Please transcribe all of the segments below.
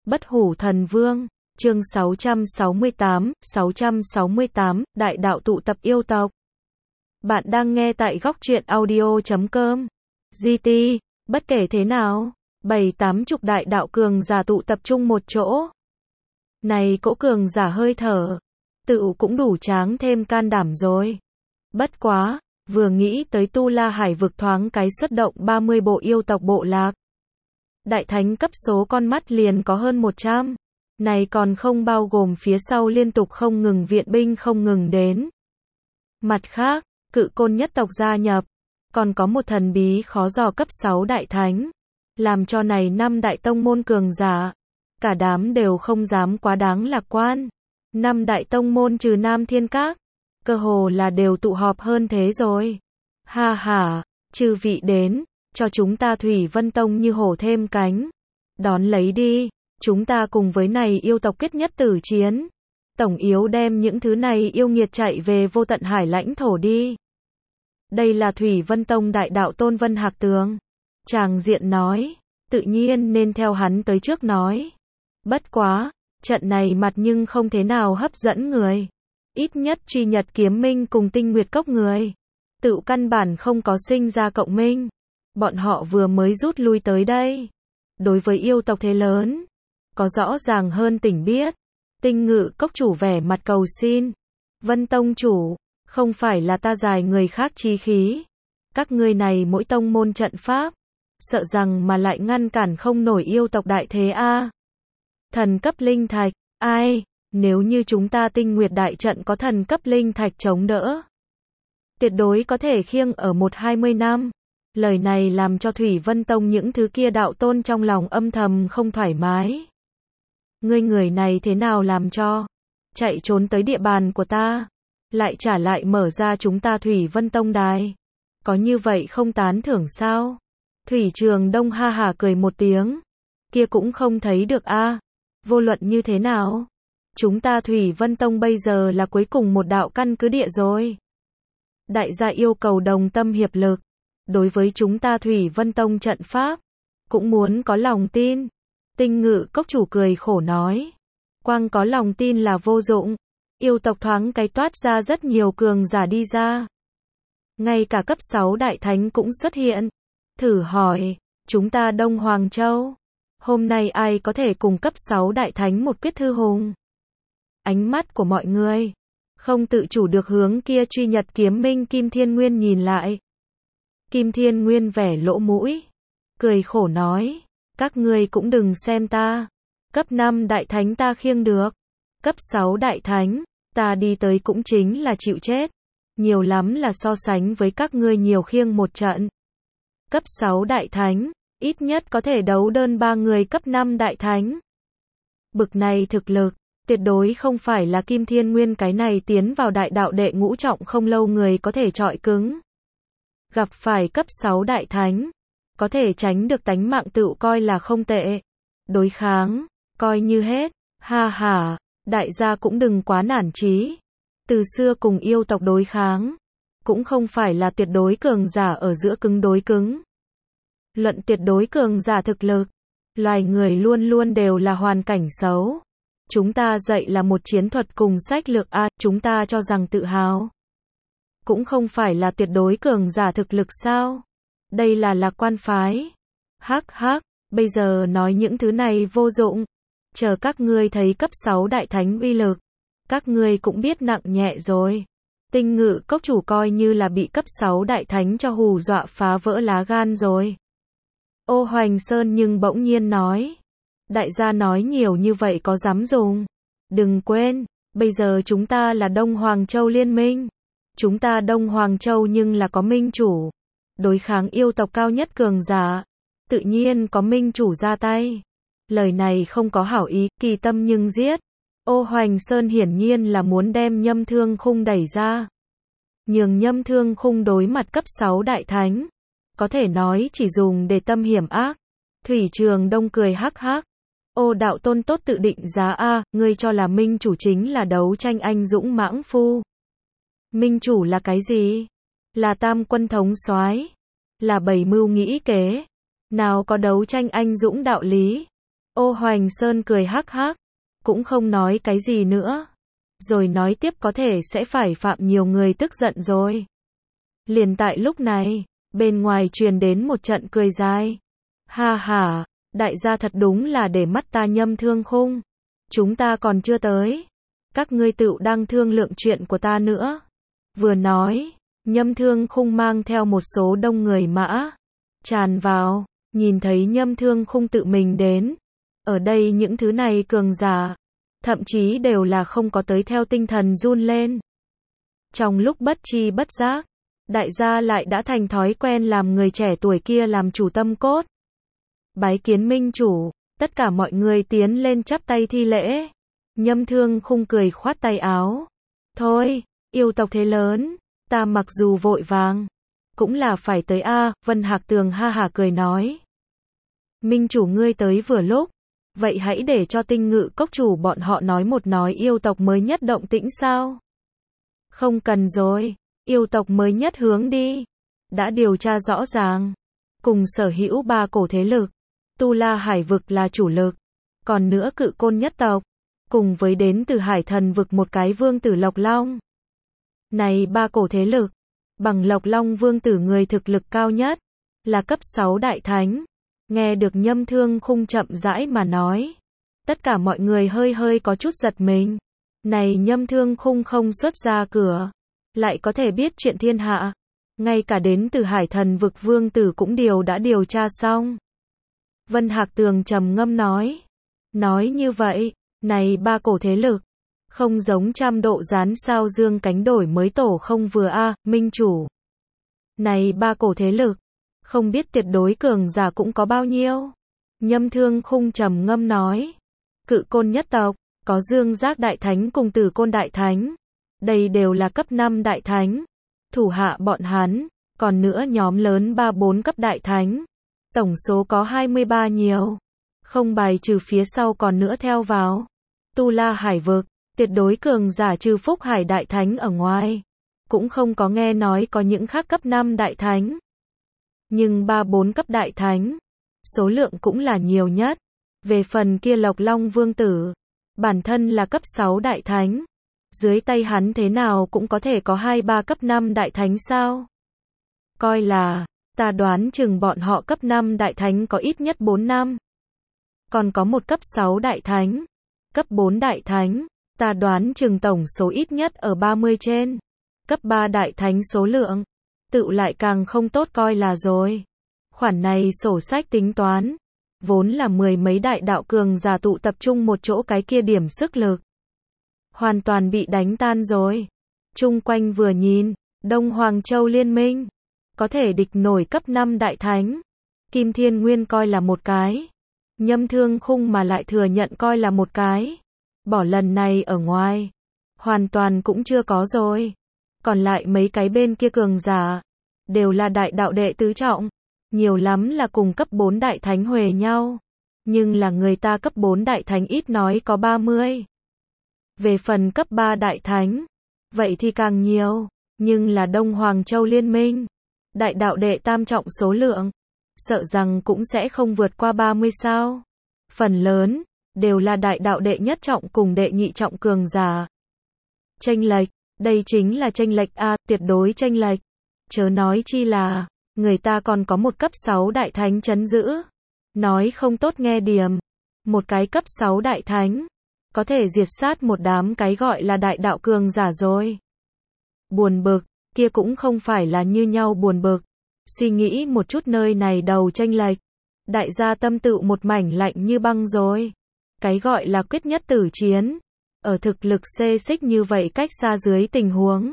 Bất hủ thần vương, chương 668, đại đạo tụ tập yêu tộc. Bạn đang nghe tại góc truyện audio.com. GT, bất kể thế nào, 7-80 đại đạo cường giả tụ tập trung một chỗ. Này cỗ cường giả hơi thở, tự cũng đủ tráng thêm can đảm rồi. Bất quá, vừa nghĩ tới Tu La Hải vực thoáng cái xuất động 30 bộ yêu tộc bộ lạc. Đại thánh cấp số con mắt liền có hơn 100. Này còn không bao gồm phía sau liên tục không ngừng viện binh không ngừng đến. Mặt khác, Cự Côn nhất tộc gia nhập, còn có một thần bí khó dò cấp 6 đại thánh, làm cho này 5 đại tông môn cường giả, cả đám đều không dám quá đáng lạc quan. 5 đại tông môn trừ Nam Thiên Các, cơ hồ là đều tụ họp hơn thế rồi. Ha ha, chư vị đến, cho chúng ta Thủy Vân Tông như hổ thêm cánh. Đón lấy đi, chúng ta cùng với này yêu tộc kết nhất tử chiến. Tổng yếu đem những thứ này yêu nghiệt chạy về vô tận hải lãnh thổ đi. Đây là Thủy Vân Tông đại đạo Tôn Vân Hạc Tường. Tràng diện nói, tự nhiên nên theo hắn tới trước nói. Bất quá, trận này mặt nhưng không thế nào hấp dẫn người. Ít nhất Truy Nhật Kiếm Minh cùng Tinh Nguyệt Cốc người, tự căn bản không có sinh ra cộng minh. Bọn họ vừa mới rút lui tới đây. Đối với yêu tộc thế lớn, có rõ ràng hơn tỉnh biết. Tinh Ngự Cốc chủ vẻ mặt cầu xin. Vân Tông chủ, không phải là ta giải người khác chí khí. Các ngươi này mỗi tông môn trận pháp, sợ rằng mà lại ngăn cản không nổi yêu tộc đại thế a. Thần cấp linh thạch, ai, nếu như chúng ta Tinh Nguyệt đại trận có thần cấp linh thạch chống đỡ, tuyệt đối có thể khiêng ở 1-20 năm. Lời này làm cho Thủy Vân Tông những thứ kia đạo tôn trong lòng âm thầm không thoải mái. Ngươi người này thế nào làm cho chạy trốn tới địa bàn của ta, lại trả lại mở ra chúng ta Thủy Vân Tông đài. Có như vậy không tán thưởng sao? Thủy Trường Đông ha hả cười một tiếng. Kia cũng không thấy được a. Vô luận như thế nào, chúng ta Thủy Vân Tông bây giờ là cuối cùng một đạo căn cứ địa rồi. Đại gia yêu cầu đồng tâm hiệp lực. Đối với chúng ta Thủy Vân Tông trận pháp, cũng muốn có lòng tin. Tinh Ngự Cốc chủ cười khổ nói. Quang có lòng tin là vô dụng. Yêu tộc thoáng cái toát ra rất nhiều cường giả đi ra. Ngay cả cấp 6 đại thánh cũng xuất hiện. Thử hỏi, chúng ta Đông Hoàng Châu, hôm nay ai có thể cùng cấp 6 đại thánh một quyết thư hùng? Ánh mắt của mọi người không tự chủ được hướng kia Truy Nhật Kiếm Minh Kim Thiên Nguyên nhìn lại. Kim Thiên Nguyên vẻ lỗ mũi, cười khổ nói, các ngươi cũng đừng xem ta. Cấp 5 đại thánh ta khiêng được. Cấp 6 đại thánh, ta đi tới cũng chính là chịu chết. Nhiều lắm là so sánh với các ngươi nhiều khiêng một trận. Cấp 6 đại thánh, ít nhất có thể đấu đơn 3 người cấp 5 đại thánh. Bực này thực lực, tuyệt đối không phải là Kim Thiên Nguyên cái này tiến vào đại đạo đệ ngũ trọng không lâu người có thể chọi cứng. Gặp phải cấp 6 đại thánh, có thể tránh được tánh mạng tự coi là không tệ. Đối kháng, coi như hết. Ha ha, đại gia cũng đừng quá nản chí. Từ xưa cùng yêu tộc đối kháng, cũng không phải là tuyệt đối cường giả ở giữa cứng đối cứng. Luận tuyệt đối cường giả thực lực, loài người luôn luôn đều là hoàn cảnh xấu. Chúng ta dạy là một chiến thuật cùng sách lược a, chúng ta cho rằng tự hào. Cũng không phải là tuyệt đối cường giả thực lực sao? Đây là lạc quan phái. Hắc hắc, bây giờ nói những thứ này vô dụng. Chờ các ngươi thấy cấp 6 đại thánh uy lực, các ngươi cũng biết nặng nhẹ rồi. Tinh Ngự Cốc chủ coi như là bị cấp 6 đại thánh cho hù dọa phá vỡ lá gan rồi. Ô Hoành Sơn nhưng bỗng nhiên nói. Đại gia nói nhiều như vậy có dám dùng. Đừng quên, bây giờ chúng ta là Đông Hoàng Châu liên minh. Chúng ta Đông Hoàng Châu nhưng là có minh chủ. Đối kháng yêu tộc cao nhất cường giả, tự nhiên có minh chủ ra tay. Lời này không có hảo ý, kỳ tâm nhưng giết. Ô Hoành Sơn hiển nhiên là muốn đem Nhâm Thương Khung đẩy ra. Nhường Nhâm Thương Khung đối mặt cấp 6 đại thánh. Có thể nói chỉ dùng để tâm hiểm ác. Thủy Trường Đông cười hắc hắc. Ô đạo tôn tốt tự định giá a, ngươi cho là minh chủ chính là đấu tranh anh dũng mãng phu. Minh chủ là cái gì? Là tam quân thống soái, là bảy mưu nghĩ kế. Nào có đấu tranh anh dũng đạo lý. Ô Hoành Sơn cười hắc hắc, cũng không nói cái gì nữa. Rồi nói tiếp có thể sẽ phải phạm nhiều người tức giận rồi. Liền tại lúc này, bên ngoài truyền đến một trận cười dài. Ha ha, đại gia thật đúng là để mắt ta Nhâm Thương Khung. Chúng ta còn chưa tới. Các ngươi tựu đang thương lượng chuyện của ta nữa. Vừa nói, Nhâm Thương Khung mang theo một số đông người mã tràn vào, nhìn thấy Nhâm Thương Khung tự mình đến. Ở đây những thứ này cường giả, thậm chí đều là không có tới theo tinh thần run lên. Trong lúc bất tri bất giác, đại gia lại đã thành thói quen làm người trẻ tuổi kia làm chủ tâm cốt. Bái kiến minh chủ, tất cả mọi người tiến lên chắp tay thi lễ. Nhâm Thương Khung cười khoát tay áo. Thôi, yêu tộc thế lớn, ta mặc dù vội vàng, cũng là phải tới a. Vân Hạc Tường ha hả cười nói. Minh chủ ngươi tới vừa lúc, vậy hãy để cho Tinh Ngự cốc chủ bọn họ nói yêu tộc mới nhất động tĩnh sao? Không cần rồi, yêu tộc mới nhất hướng đi. Đã điều tra rõ ràng, cùng sở hữu 3 cổ thế lực, Tu La Hải vực là chủ lực, còn nữa Cự Côn nhất tộc, cùng với đến từ Hải Thần vực một cái vương tử Lộc Long. Này 3 cổ thế lực, bằng Lộc Long vương tử người thực lực cao nhất, là cấp 6 đại thánh. Nghe được Nhâm Thương Khung chậm rãi mà nói, tất cả mọi người hơi có chút giật mình. Này Nhâm Thương Khung không xuất ra cửa, lại có thể biết chuyện thiên hạ. Ngay cả đến từ Hải Thần vực vương tử cũng đã điều tra xong. Vân Hạc Tường trầm ngâm nói. Nói như vậy, này 3 cổ thế lực, không giống trăm độ gián sao dương cánh đổi mới tổ không vừa a. Minh chủ. Này 3 cổ thế lực, không biết tuyệt đối cường giả cũng có bao nhiêu. Nhâm Thương Khung trầm ngâm nói. Cự Côn nhất tộc, có Dương Giác Đại Thánh cùng Tử Côn Đại Thánh. Đây đều là cấp 5 Đại Thánh. Thủ hạ bọn hắn, còn nữa nhóm lớn 3-4 cấp Đại Thánh. Tổng số có 23 nhiều. Không bài trừ phía sau còn nữa theo vào. Tu La Hải vực, tuyệt đối cường giả trừ Phúc Hải Đại Thánh ở ngoài. Cũng không có nghe nói có những khác cấp 5 Đại Thánh. Nhưng 3-4 cấp Đại Thánh, số lượng cũng là nhiều nhất. Về phần kia Lộc Long vương tử, bản thân là cấp 6 Đại Thánh. Dưới tay hắn thế nào cũng có thể có 2-3 cấp 5 Đại Thánh sao? Coi là, ta đoán chừng bọn họ cấp 5 Đại Thánh có ít nhất 4 năm. Còn có một cấp 6 Đại Thánh, cấp 4 Đại Thánh, ta đoán chừng tổng số ít nhất ở 30 trên. Cấp 3 Đại Thánh số lượng, tự lại càng không tốt coi là rồi. Khoản này sổ sách tính toán, vốn là 10 mấy đại đạo cường giả tụ tập trung một chỗ cái kia điểm sức lực. Hoàn toàn bị đánh tan rồi. Chung quanh vừa nhìn, Đông Hoàng Châu liên minh, có thể địch nổi cấp 5 Đại Thánh. Kim Thiên Nguyên coi là một cái. Nhâm Thương Khung mà lại thừa nhận coi là một cái. Bỏ lần này ở ngoài, hoàn toàn cũng chưa có rồi. Còn lại mấy cái bên kia cường giả, đều là đại đạo đệ tứ trọng. Nhiều lắm là cùng cấp 4 Đại Thánh huề nhau. Nhưng là người ta cấp 4 Đại Thánh ít nói có 30. Về phần cấp 3 Đại Thánh, vậy thì càng nhiều. Nhưng là Đông Hoàng Châu liên minh, đại đạo đệ tam trọng số lượng, sợ rằng cũng sẽ không vượt qua 30 sao. Phần lớn, đều là đại đạo đệ nhất trọng cùng đệ nhị trọng cường giả. Chênh lệch, đây chính là chênh lệch a, tuyệt đối chênh lệch. Chớ nói chi là, người ta còn có một cấp 6 Đại Thánh trấn giữ. Nói không tốt nghe điểm, một cái cấp 6 Đại Thánh, có thể diệt sát một đám cái gọi là đại đạo cường giả rồi. Buồn bực, kia cũng không phải là như nhau buồn bực. Suy nghĩ một chút nơi này đầu chênh lệch, đại gia tâm tự một mảnh lạnh như băng rồi. Cái gọi là quyết nhất tử chiến, ở thực lực xê xích như vậy cách xa dưới tình huống.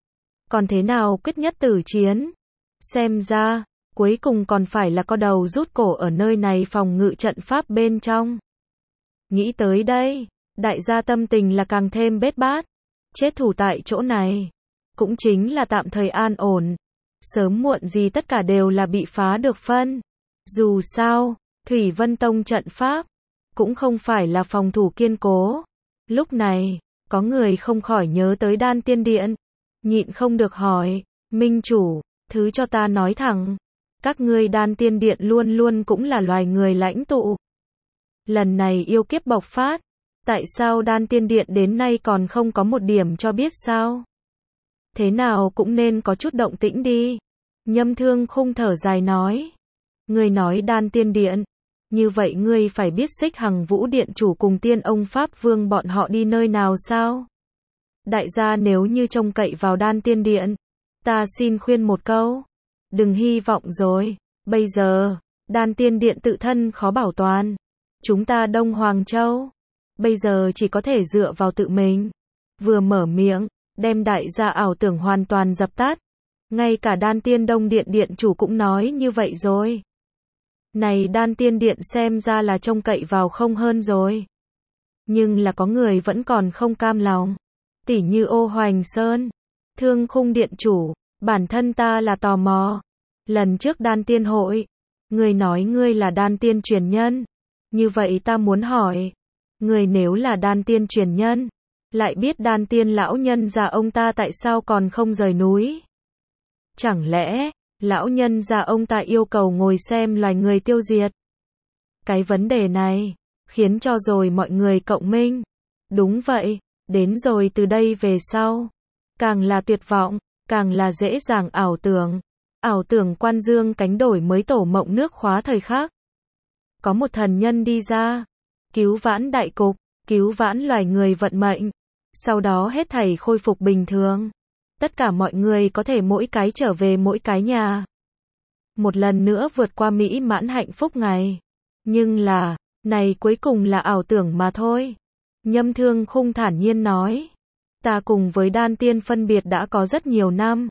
Còn thế nào quyết nhất tử chiến? Xem ra, cuối cùng còn phải là có đầu rút cổ ở nơi này phòng ngự trận pháp bên trong. Nghĩ tới đây, đại gia tâm tình là càng thêm bết bát. Chết thủ tại chỗ này, cũng chính là tạm thời an ổn. Sớm muộn gì tất cả đều là bị phá được phân. Dù sao, Thủy Vân Tông trận pháp, cũng không phải là phòng thủ kiên cố. Lúc này, có người không khỏi nhớ tới Đan Tiên Điện. Nhịn không được hỏi, Minh chủ, thứ cho ta nói thẳng. Các ngươi Đan Tiên Điện luôn luôn cũng là loài người lãnh tụ. Lần này yêu kiếp bộc phát, tại sao Đan Tiên Điện đến nay còn không có một điểm cho biết sao? Thế nào cũng nên có chút động tĩnh đi. Nhâm Thương Khung thở dài nói. Ngươi nói Đan Tiên Điện, như vậy ngươi phải biết Xích Hằng Vũ Điện chủ cùng Tiên Ông Pháp Vương bọn họ đi nơi nào sao? Đại gia nếu như trông cậy vào Đan Tiên Điện, ta xin khuyên một câu, đừng hy vọng rồi. Bây giờ, Đan Tiên Điện tự thân khó bảo toàn. Chúng ta Đông Hoàng Châu, bây giờ chỉ có thể dựa vào tự mình. Vừa mở miệng, đem đại gia ảo tưởng hoàn toàn dập tắt. Ngay cả Đan Tiên Đông Điện điện chủ cũng nói như vậy rồi. Này Đan Tiên Điện xem ra là trông cậy vào không hơn rồi. Nhưng là có người vẫn còn không cam lòng. Tỉ như Ô Hoành Sơn, Thương Khung điện chủ, bản thân ta là tò mò. Lần trước Đan Tiên hội, ngươi nói ngươi là Đan Tiên truyền nhân. Như vậy ta muốn hỏi, ngươi nếu là Đan Tiên truyền nhân, lại biết Đan Tiên lão nhân già ông ta tại sao còn không rời núi? Chẳng lẽ, lão nhân già ông ta yêu cầu ngồi xem loài người tiêu diệt? Cái vấn đề này, khiến cho rồi mọi người cộng minh. Đúng vậy, đến rồi từ đây về sau, càng là tuyệt vọng, càng là dễ dàng ảo tưởng. Ảo tưởng Quan Dương cánh đổi mới tổ mộng nước khóa thời khắc. Có một thần nhân đi ra, cứu vãn đại cục, cứu vãn loài người vận mệnh. Sau đó hết thảy khôi phục bình thường. Tất cả mọi người có thể mỗi cái trở về mỗi cái nhà. Một lần nữa vượt qua mỹ mãn hạnh phúc ngày. Nhưng là, này cuối cùng là ảo tưởng mà thôi. Nhâm Thương Khung thản nhiên nói. Ta cùng với Đan Tiên phân biệt đã có rất nhiều năm.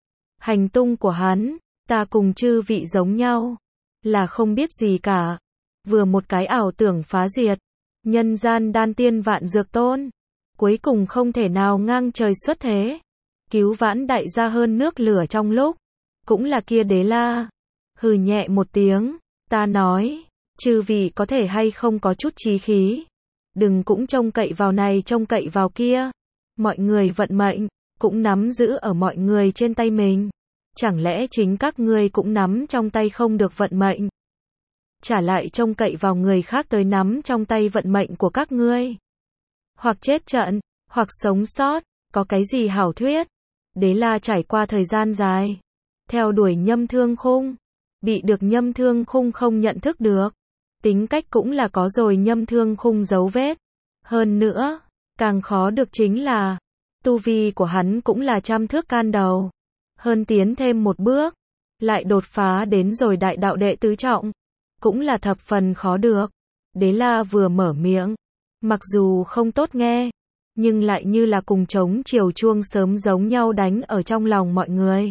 Hành tung của hắn, ta cùng chư vị giống nhau. Là không biết gì cả. Vừa một cái ảo tưởng phá diệt. Nhân gian Đan Tiên vạn dược tôn. Cuối cùng không thể nào ngang trời xuất thế. Cứu vãn đại gia hơn nước lửa trong lúc. Cũng là kia Đế La. Hừ nhẹ một tiếng. Ta nói. Chư vị có thể hay không có chút chí khí. Đừng cũng trông cậy vào này trông cậy vào kia. Mọi người vận mệnh. Cũng nắm giữ ở mọi người trên tay mình. Chẳng lẽ chính các ngươi cũng nắm trong tay không được vận mệnh? Trả lại trông cậy vào người khác tới nắm trong tay vận mệnh của các ngươi. Hoặc chết trận, hoặc sống sót, có cái gì hảo thuyết. Đế La trải qua thời gian dài, theo đuổi Nhâm Thương Khung, bị được Nhâm Thương Khung không nhận thức được. Tính cách cũng là có rồi Nhâm Thương Khung dấu vết. Hơn nữa, càng khó được chính là, tu vi của hắn cũng là trăm thước can đầu. Hơn tiến thêm một bước, lại đột phá đến rồi đại đạo đệ tứ trọng. Cũng là thập phần khó được. Đế La vừa mở miệng, mặc dù không tốt nghe, nhưng lại như là cùng trống chiều chuông sớm giống nhau đánh ở trong lòng mọi người.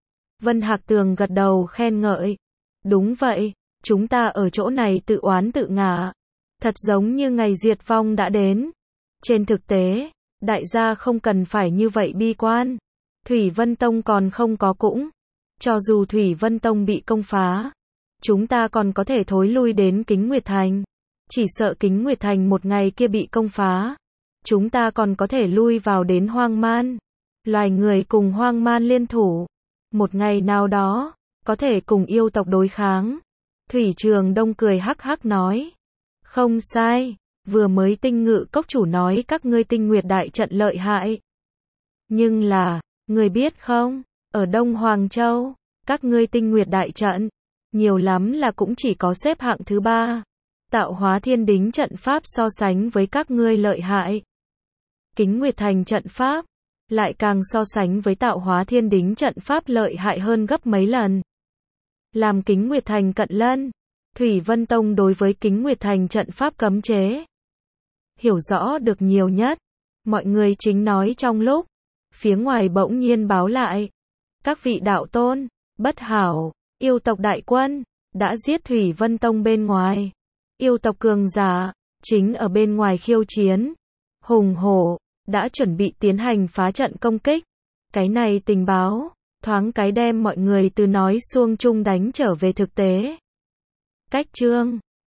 Vân Hạc Tường gật đầu khen ngợi. Đúng vậy, chúng ta ở chỗ này tự oán tự ngã. Thật giống như ngày diệt vong đã đến. Trên thực tế, đại gia không cần phải như vậy bi quan. Thủy Vân Tông còn không có cũng. Cho dù Thủy Vân Tông bị công phá, chúng ta còn có thể thối lui đến Kính Nguyệt Thành. Chỉ sợ Kính Nguyệt Thành một ngày kia bị công phá, chúng ta còn có thể lui vào đến Hoang Man. Loài người cùng Hoang Man liên thủ. Một ngày nào đó, có thể cùng yêu tộc đối kháng. Thủy Trường Đông cười hắc hắc nói. Không sai, vừa mới Tinh Ngự Cốc chủ nói các ngươi Tinh Nguyệt đại trận lợi hại. Nhưng là, người biết không, ở Đông Hoàng Châu, các ngươi Tinh Nguyệt đại trận, nhiều lắm là cũng chỉ có xếp hạng thứ 3. Tạo Hóa Thiên Đính trận pháp so sánh với các ngươi lợi hại. Kính Nguyệt Thành trận pháp, lại càng so sánh với Tạo Hóa Thiên Đính trận pháp lợi hại hơn gấp mấy lần. Làm Kính Nguyệt Thành cận lân, Thủy Vân Tông đối với Kính Nguyệt Thành trận pháp cấm chế, hiểu rõ được nhiều nhất. Mọi người chính nói trong lúc, phía ngoài bỗng nhiên báo lại. Các vị đạo tôn, bất hảo, yêu tộc đại quân, đã giết Thủy Vân Tông bên ngoài. Yêu tộc cường giả, chính ở bên ngoài khiêu chiến. Hùng hổ, đã chuẩn bị tiến hành phá trận công kích. Cái này tình báo, thoáng cái đem mọi người từ nói xuông chung đánh trở về thực tế. Cách chương